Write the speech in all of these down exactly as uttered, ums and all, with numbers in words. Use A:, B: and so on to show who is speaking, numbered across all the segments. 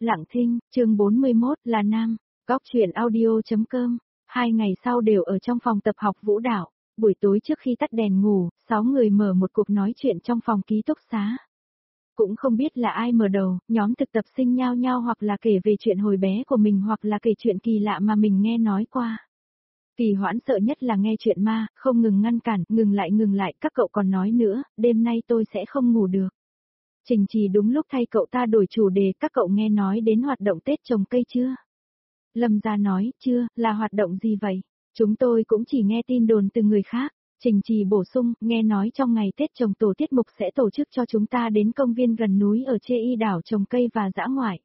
A: Lặng thinh, chương bốn mươi mốt là nam, góc truyện audio.com. Hai ngày sau đều ở trong phòng tập học vũ đạo, buổi tối trước khi tắt đèn ngủ, sáu người mở một cuộc nói chuyện trong phòng ký túc xá. Cũng không biết là ai mở đầu, nhóm thực tập sinh nhao nhao hoặc là kể về chuyện hồi bé của mình hoặc là kể chuyện kỳ lạ mà mình nghe nói qua. Kỳ Hoãn sợ nhất là nghe chuyện ma, không ngừng ngăn cản, ngừng lại ngừng lại, các cậu còn nói nữa, đêm nay tôi sẽ không ngủ được. Trình Trì đúng lúc thay cậu ta đổi chủ đề, các cậu nghe nói đến hoạt động Tết trồng cây chưa? Lâm Gia nói, chưa, là hoạt động gì vậy? Chúng tôi cũng chỉ nghe tin đồn từ người khác. Trình Trì bổ sung, nghe nói trong ngày Tết trồng tổ tiết mục sẽ tổ chức cho chúng ta đến công viên gần núi ở Chê Y đảo trồng cây và dã ngoại.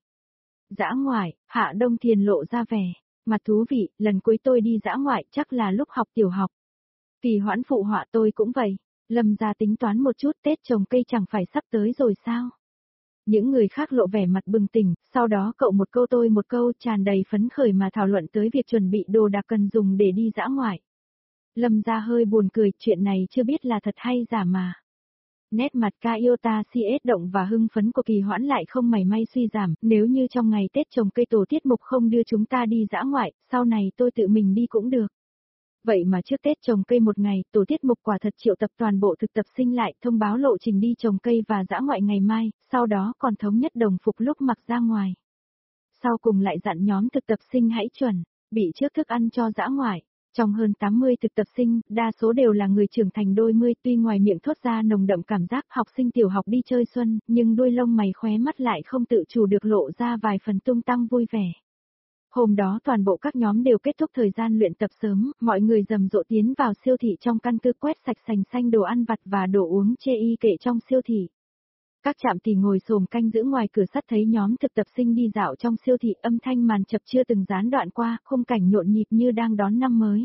A: Dã ngoại, Hạ Đông Thiền lộ ra vẻ mặt thú vị, lần cuối tôi đi dã ngoại chắc là lúc học tiểu học. Kỳ Hoãn phụ họa tôi cũng vậy. Lâm Gia tính toán một chút, Tết trồng cây chẳng phải sắp tới rồi sao? Những người khác lộ vẻ mặt bừng tỉnh, sau đó cậu một câu tôi một câu tràn đầy phấn khởi mà thảo luận tới việc chuẩn bị đồ đạc cần dùng để đi dã ngoại. Lâm Gia hơi buồn cười, chuyện này chưa biết là thật hay giả mà. Nét mặt Kaiota xê ét động và hưng phấn của Kỳ Hoãn lại không mảy may suy giảm, nếu như trong ngày Tết trồng cây tổ tiết mục không đưa chúng ta đi dã ngoại, sau này tôi tự mình đi cũng được. Vậy mà trước Tết trồng cây một ngày, tổ tiết mục quả thật triệu tập toàn bộ thực tập sinh lại, thông báo lộ trình đi trồng cây và dã ngoại ngày mai, sau đó còn thống nhất đồng phục lúc mặc ra ngoài. Sau cùng lại dặn nhóm thực tập sinh hãy chuẩn bị trước thức ăn cho dã ngoại. Trong hơn tám mươi thực tập sinh, đa số đều là người trưởng thành đôi mươi, tuy ngoài miệng thốt ra nồng đậm cảm giác học sinh tiểu học đi chơi xuân, nhưng đuôi lông mày khóe mắt lại không tự chủ được lộ ra vài phần tung tăng vui vẻ. Hôm đó toàn bộ các nhóm đều kết thúc thời gian luyện tập sớm, mọi người rầm rộ tiến vào siêu thị trong căn cứ quét sạch sành xanh đồ ăn vặt và đồ uống Chê Y kệ trong siêu thị. Các trạm thì ngồi xổm canh giữ ngoài cửa sắt thấy nhóm thực tập sinh đi dạo trong siêu thị, âm thanh màn chập chưa từng gián đoạn qua, khung cảnh nhộn nhịp như đang đón năm mới.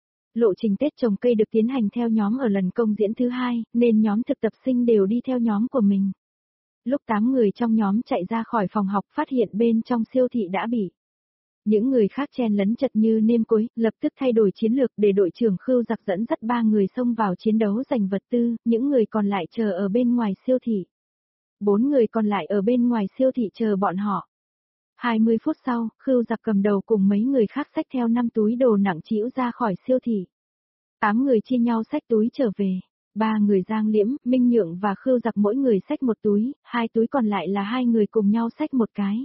A: Lộ trình Tết trồng cây được tiến hành theo nhóm ở lần công diễn thứ hai, nên nhóm thực tập sinh đều đi theo nhóm của mình. Lúc tám người trong nhóm chạy ra khỏi phòng học phát hiện bên trong siêu thị đã bị những người khác chen lấn chật như nêm cối, lập tức thay đổi chiến lược để đội trưởng Khưu Giặc dẫn dắt ba người xông vào chiến đấu giành vật tư, những người còn lại chờ ở bên ngoài siêu thị. Bốn người còn lại ở bên ngoài siêu thị chờ bọn họ. hai mươi phút sau, Khưu Giặc cầm đầu cùng mấy người khác xách theo năm túi đồ nặng trĩu ra khỏi siêu thị. Tám người chia nhau xách túi trở về. Ba người Giang Liễm, Minh Nhượng và Khưu Giặc mỗi người xách một túi, hai túi còn lại là hai người cùng nhau xách một cái.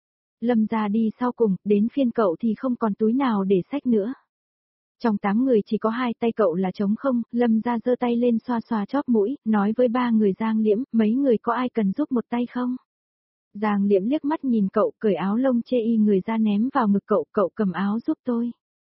A: Lâm Gia đi sau cùng, đến phiên cậu thì không còn túi nào để xách nữa. Trong tám người chỉ có hai tay cậu là trống không, Lâm Gia giơ tay lên xoa xoa chóp mũi, nói với ba người Giang Liễm, mấy người có ai cần giúp một tay không? Giang Liễm liếc mắt nhìn cậu, cởi áo lông Chê Y người ra ném vào ngực cậu, cậu cầm áo giúp tôi.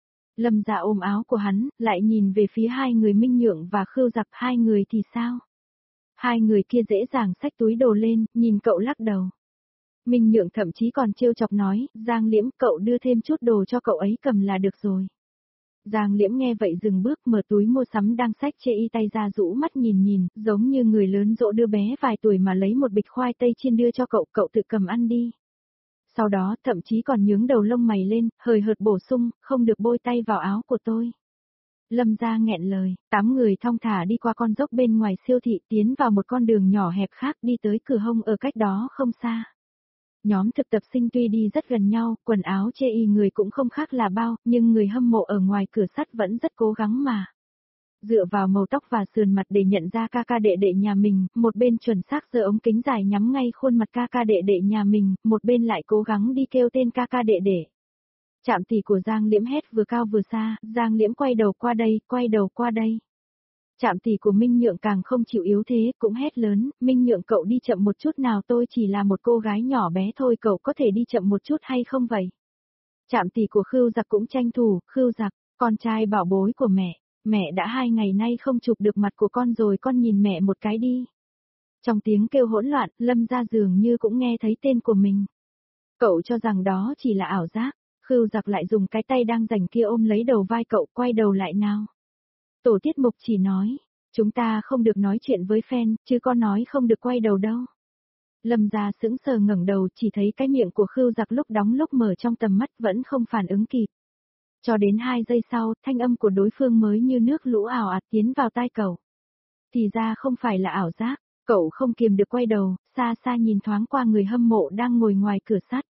A: Lâm Gia ôm áo của hắn, lại nhìn về phía hai người Minh Nhượng và Khưu Giặc, hai người thì sao? Hai người kia dễ dàng xách túi đồ lên, nhìn cậu lắc đầu. Minh Nhượng thậm chí còn trêu chọc nói, Giang Liễm cậu đưa thêm chút đồ cho cậu ấy cầm là được rồi. Giang Liễm nghe vậy dừng bước mở túi mua sắm đang xách Chê Y tay ra rũ mắt nhìn nhìn, giống như người lớn dỗ đưa bé vài tuổi mà lấy một bịch khoai tây chiên đưa cho cậu, cậu tự cầm ăn đi. Sau đó thậm chí còn nhướng đầu lông mày lên, hời hợt bổ sung, không được bôi tay vào áo của tôi. Lâm Gia nghẹn lời, tám người thong thả đi qua con dốc bên ngoài siêu thị tiến vào một con đường nhỏ hẹp khác đi tới cửa hông ở cách đó không xa. Nhóm thực tập sinh tuy đi rất gần nhau, quần áo Chê Y người cũng không khác là bao, nhưng người hâm mộ ở ngoài cửa sắt vẫn rất cố gắng mà. Dựa vào màu tóc và sườn mặt để nhận ra ca ca đệ đệ nhà mình, một bên chuẩn xác giơ ống kính dài nhắm ngay khuôn mặt ca ca đệ đệ nhà mình, một bên lại cố gắng đi kêu tên ca ca đệ đệ. Trạm tỷ của Giang Liễm hét vừa cao vừa xa, Giang Liễm quay đầu qua đây, quay đầu qua đây. Trạm tỷ của Minh Nhượng càng không chịu yếu thế, cũng hét lớn, Minh Nhượng cậu đi chậm một chút nào, tôi chỉ là một cô gái nhỏ bé thôi, cậu có thể đi chậm một chút hay không vậy? Trạm tỷ của Khưu Giặc cũng tranh thủ, Khưu Giặc, con trai bảo bối của mẹ, mẹ đã hai ngày nay không chụp được mặt của con rồi, con nhìn mẹ một cái đi. Trong tiếng kêu hỗn loạn, Lâm Gia dường như cũng nghe thấy tên của mình. Cậu cho rằng đó chỉ là ảo giác, Khưu Giặc lại dùng cái tay đang rảnh kia ôm lấy đầu vai cậu, quay đầu lại nào. Tổ tiết mục chỉ nói, chúng ta không được nói chuyện với fan, chứ có nói không được quay đầu đâu. Lâm Gia sững sờ ngẩng đầu, chỉ thấy cái miệng của Khưu Giặc lúc đóng lúc mở trong tầm mắt vẫn không phản ứng kịp. Cho đến hai giây sau, thanh âm của đối phương mới như nước lũ ảo ạt tiến vào tai cậu. Thì ra không phải là ảo giác, cậu không kiềm được quay đầu, xa xa nhìn thoáng qua người hâm mộ đang ngồi ngoài cửa sắt.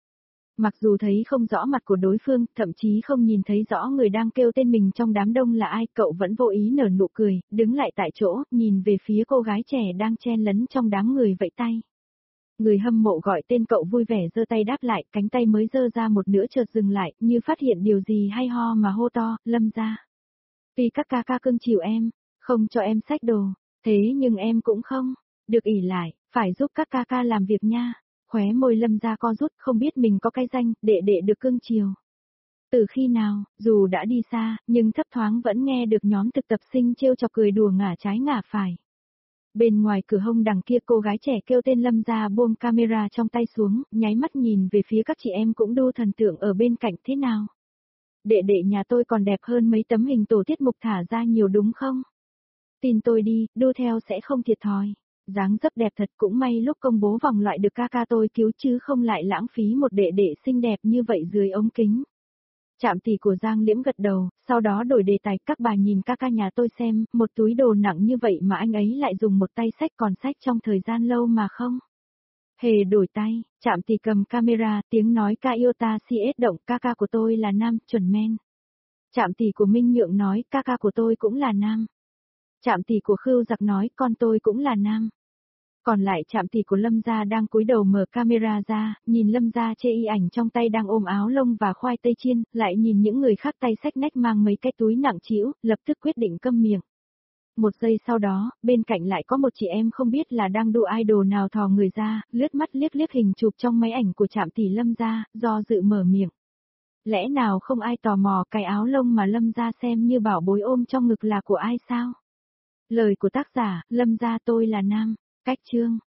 A: Mặc dù thấy không rõ mặt của đối phương, thậm chí không nhìn thấy rõ người đang kêu tên mình trong đám đông là ai, cậu vẫn vô ý nở nụ cười, đứng lại tại chỗ, nhìn về phía cô gái trẻ đang chen lấn trong đám người vẫy tay. Người hâm mộ gọi tên cậu vui vẻ giơ tay đáp lại, cánh tay mới giơ ra một nửa chợt dừng lại, như phát hiện điều gì hay ho mà hô to, Lâm gia. Vì các ca ca cưng chiều em, không cho em xách đồ, thế nhưng em cũng không, được ỷ lại, phải giúp các ca ca làm việc nha. Khóe môi Lâm gia co rút, không biết mình có cái danh, đệ đệ được cưng chiều. Từ khi nào, dù đã đi xa, nhưng thấp thoáng vẫn nghe được nhóm thực tập sinh trêu chọc cười đùa ngả trái ngả phải. Bên ngoài cửa hông đằng kia cô gái trẻ kêu tên Lâm gia buông camera trong tay xuống, nháy mắt nhìn về phía các chị em cũng đu thần tượng ở bên cạnh thế nào. Đệ đệ nhà tôi còn đẹp hơn mấy tấm hình tổ tiết mục thả ra nhiều đúng không? Tin tôi đi, đu theo sẽ không thiệt thòi. Dáng dấp đẹp thật, cũng may lúc công bố vòng loại được ca ca tôi cứu chứ không lại lãng phí một đệ đệ xinh đẹp như vậy dưới ống kính. Trạm tỷ của Giang Liễm gật đầu, sau đó đổi đề tài, các bà nhìn ca ca nhà tôi xem, một túi đồ nặng như vậy mà anh ấy lại dùng một tay xách, còn xách trong thời gian lâu mà không. Hề đổi tay, Trạm tỷ cầm camera, tiếng nói ca yêu ta si ết động, ca ca của tôi là nam, chuẩn men. Trạm tỷ của Minh Nhượng nói, ca ca của tôi cũng là nam. Trạm tỷ của Khưu Giặc nói, con tôi cũng là nam. Còn lại trạm tỷ của Lâm gia đang cúi đầu mở camera ra, nhìn Lâm gia chê y ảnh trong tay đang ôm áo lông và khoai tây chiên, lại nhìn những người khác tay xách nách mang mấy cái túi nặng trĩu, lập tức quyết định câm miệng. Một giây sau đó, bên cạnh lại có một chị em không biết là đang đu idol nào thò người ra, lướt mắt liếc liếc hình chụp trong máy ảnh của trạm tỷ Lâm gia, do dự mở miệng. Lẽ nào không ai tò mò cái áo lông mà Lâm gia xem như bảo bối ôm trong ngực là của ai sao? Lời của tác giả, Lâm gia tôi là nam. Cách chương